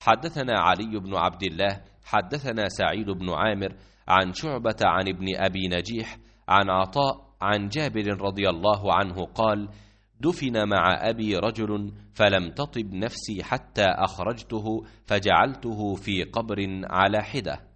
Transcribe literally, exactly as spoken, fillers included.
حدثنا علي بن عبد الله حدثنا سعيد بن عامر عن شعبة عن ابن أبي نجيح عن عطاء عن جابر رضي الله عنه قال: دفن مع أبي رجل فلم تطب نفسي حتى أخرجته فجعلته في قبر على حدة.